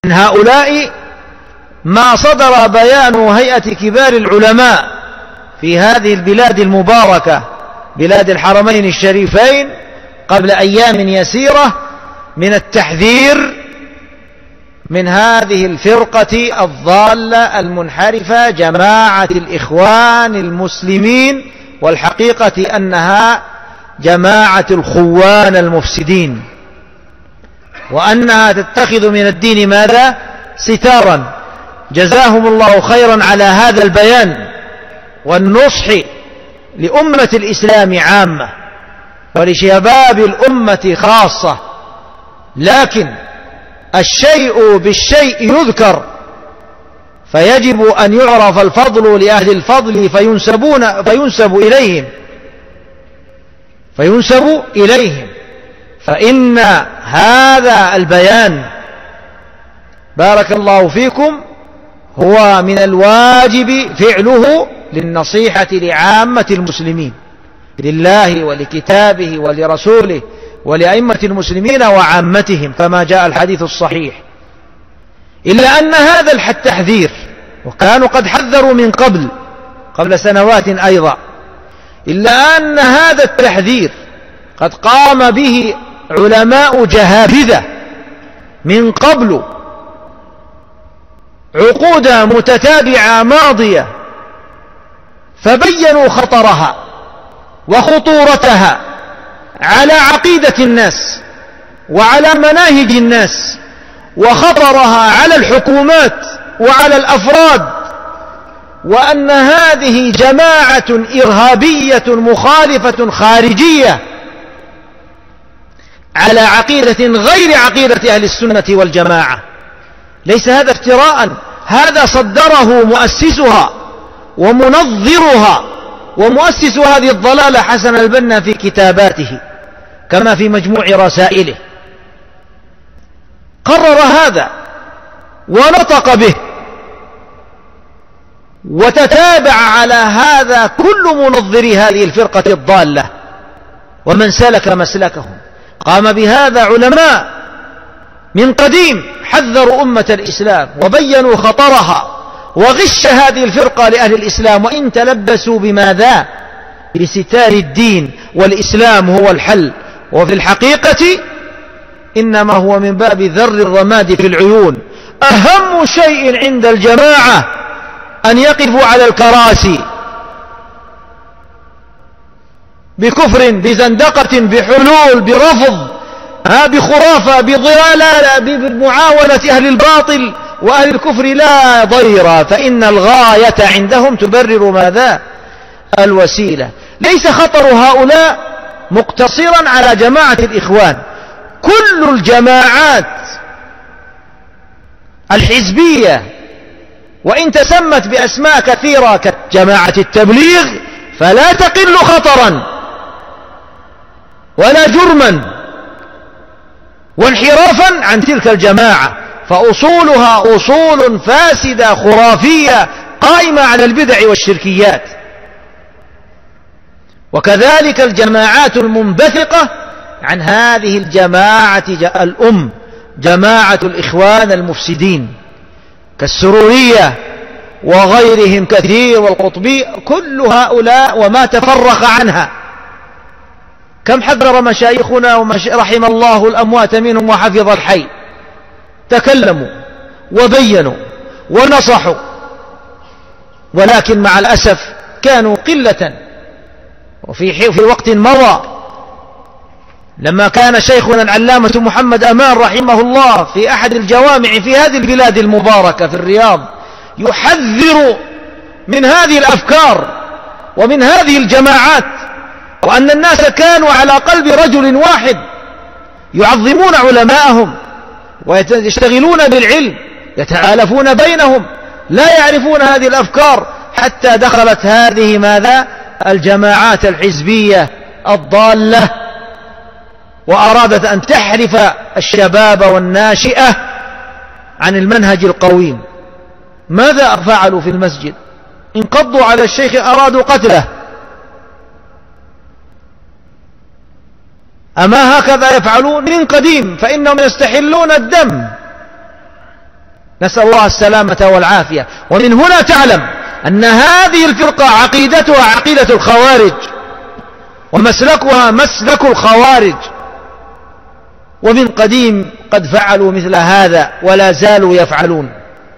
من هؤلاء ما صدر بيان هيئة كبار العلماء في هذه البلاد المباركة بلاد الحرمين الشريفين قبل أيام يسيرة من التحذير من هذه الفرقة الضالة المنحرفة جماعة الإخوان المسلمين، والحقيقة أنها جماعة الخوان المفسدين، وأنها تتخذ من الدين ماذا؟ ستارا. جزاهم الله خيرا على هذا البيان والنصح لأمة الإسلام عامة ولشباب الأمة خاصة. لكن الشيء بالشيء يذكر، فيجب أن يعرف الفضل لأهل الفضل فينسب إليهم، فإن هذا البيان بارك الله فيكم هو من الواجب فعله للنصيحة لعامة المسلمين، لله ولكتابه ولرسوله ولأئمة المسلمين وعامتهم كما جاء الحديث الصحيح. إلا أن هذا التحذير، وكانوا قد حذروا من قبل سنوات أيضا، إلا أن هذا التحذير قد قام به علماء جهابذة من قبل عقودا متتابعة ماضية، فبينوا خطرها وخطورتها على عقيدة الناس وعلى مناهج الناس، وخطرها على الحكومات وعلى الأفراد، وأن هذه جماعة إرهابية مخالفة خارجية على عقيدة غير عقيدة أهل السنة والجماعة. ليس هذا افتراء، هذا صدره مؤسسها ومنظرها ومؤسس هذه الضلالة حسن البنا في كتاباته كما في مجموع رسائله، قرر هذا ونطق به، وتتابع على هذا كل منظري هذه الفرقة الضالة ومن سلك مسلكهم. قام بهذا علماء من قديم حذروا أمة الإسلام وبينوا خطرها وغش هذه الفرقة لأهل الإسلام، وإن تلبسوا بماذا؟ بستار الدين، والإسلام هو الحل، وفي الحقيقة إنما هو من باب ذر الرماد في العيون. أهم شيء عند الجماعة أن يقفوا على الكراسي بكفر بزندقة بحلول برفض بخرافة بضلالة بمعاونة أهل الباطل وأهل الكفر لا ضير، فإن الغاية عندهم تبرر ماذا؟ الوسيلة. ليس خطر هؤلاء مقتصرا على جماعة الإخوان، كل الجماعات الحزبية وإن تسمت بأسماء كثيرة كجماعة التبليغ فلا تقل خطرا ولا جرما وانحرافا عن تلك الجماعة، فأصولها أصول فاسدة خرافية قائمة على البدع والشركيات. وكذلك الجماعات المنبثقة عن هذه الجماعة جماعة الإخوان المفسدين كالسرورية وغيرهم كثير والقطبي، كل هؤلاء وما تفرق عنها. كم حذر مشايخنا رحم الله الأموات منهم وحفظ الحي، تكلموا وبينوا ونصحوا، ولكن مع الأسف كانوا قلة. وفي وقت مضى لما كان شيخنا العلامة محمد أمان رحمه الله في أحد الجوامع في هذه البلاد المباركة في الرياض يحذر من هذه الأفكار ومن هذه الجماعات، وأن الناس كانوا على قلب رجل واحد يعظمون علماءهم ويشتغلون بالعلم يتآلفون بينهم، لا يعرفون هذه الأفكار، حتى دخلت هذه ماذا؟ الجماعات الحزبية الضالة، وأرادت أن تحرف الشباب والناشئة عن المنهج القويم. ماذا فعلوا في المسجد؟ انقضوا على الشيخ، أرادوا قتله. أما هكذا يفعلون من قديم؟ فإنهم يستحلون الدم نسأل الله السلامة والعافية. ومن هنا تعلم أن هذه الفرقة عقيدتها عقيدة الخوارج، ومسلكها مسلك الخوارج، ومن قديم قد فعلوا مثل هذا ولا زالوا يفعلون.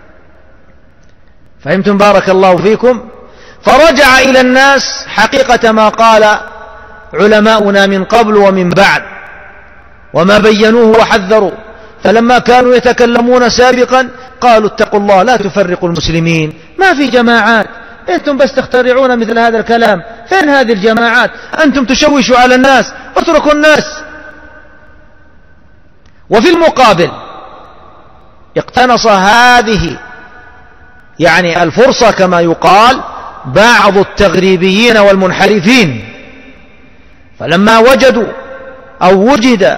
فهمتم بارك الله فيكم؟ فرجع إلى الناس حقيقة ما قال علماؤنا من قبل ومن بعد، وما بينوه وحذروا. فلما كانوا يتكلمون سابقا قالوا اتقوا الله لا تفرقوا المسلمين، ما في جماعات، أنتم بس تخترعون مثل هذا الكلام، فين هذه الجماعات؟ أنتم تشوشوا على الناس، اتركوا الناس. وفي المقابل اقتنص هذه يعني الفرصة كما يقال بعض التغريبيين والمنحرفين، فلما وجدوا أو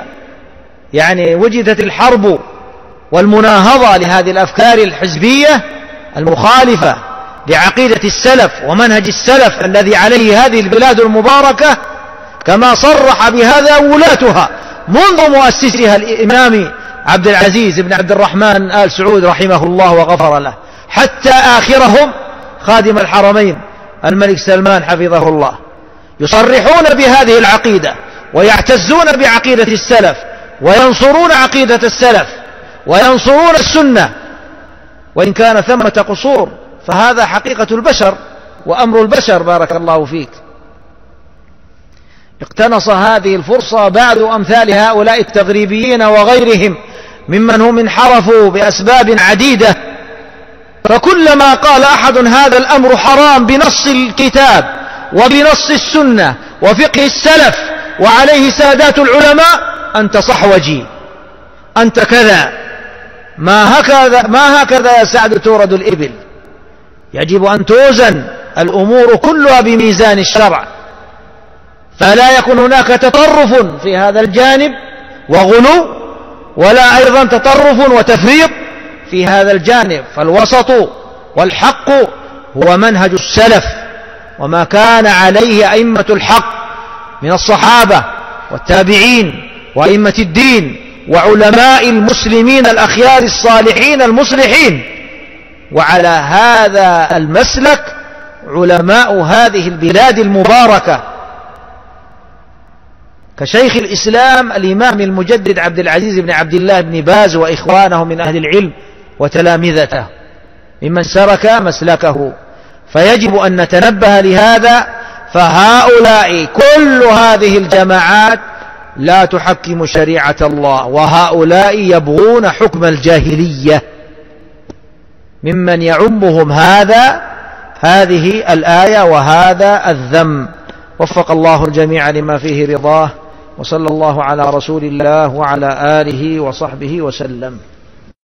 وجدت الحرب والمناهضة لهذه الأفكار الحزبية المخالفة لعقيدة السلف ومنهج السلف الذي عليه هذه البلاد المباركة، كما صرح بهذا ولاتها منذ مؤسسها الإمام عبد العزيز بن عبد الرحمن آل سعود رحمه الله وغفر له، حتى آخرهم خادم الحرمين الملك سلمان حفظه الله، يصرحون بهذه العقيدة ويعتزون بعقيدة السلف وينصرون عقيدة السلف وينصرون السنة، وإن كان ثمة قصور فهذا حقيقة البشر وأمر البشر. بارك الله فيك. اقتنص هذه الفرصة بعض أمثال هؤلاء التغريبيين وغيرهم ممن هم انحرفوا بأسباب عديدة، فكلما قال أحد هذا الأمر حرام بنص الكتاب وبنص السنة وفقه السلف وعليه سادات العلماء، أنت صحوجي، أنت كذا، ما هكذا يا سعد تورد الإبل. يجب أن توزن الأمور كلها بميزان الشرع، فلا يكون هناك تطرف في هذا الجانب وغلو، ولا أيضا تطرف وتفريط في هذا الجانب. فالوسط والحق هو منهج السلف وما كان عليه أئمة الحق من الصحابة والتابعين وأئمة الدين وعلماء المسلمين الأخيار الصالحين المصلحين. وعلى هذا المسلك علماء هذه البلاد المباركة كشيخ الإسلام الإمام المجدد عبد العزيز بن عبد الله بن باز وإخوانه من أهل العلم وتلامذته ممن سرك مسلكه. فيجب أن نتنبه لهذا، فهؤلاء كل هذه الجماعات لا تحكم شريعة الله، وهؤلاء يبغون حكم الجاهلية، ممن يعمهم هذه الآية وهذا الذم. وفق الله الجميع لما فيه رضاه، وصلى الله على رسول الله وعلى آله وصحبه وسلم.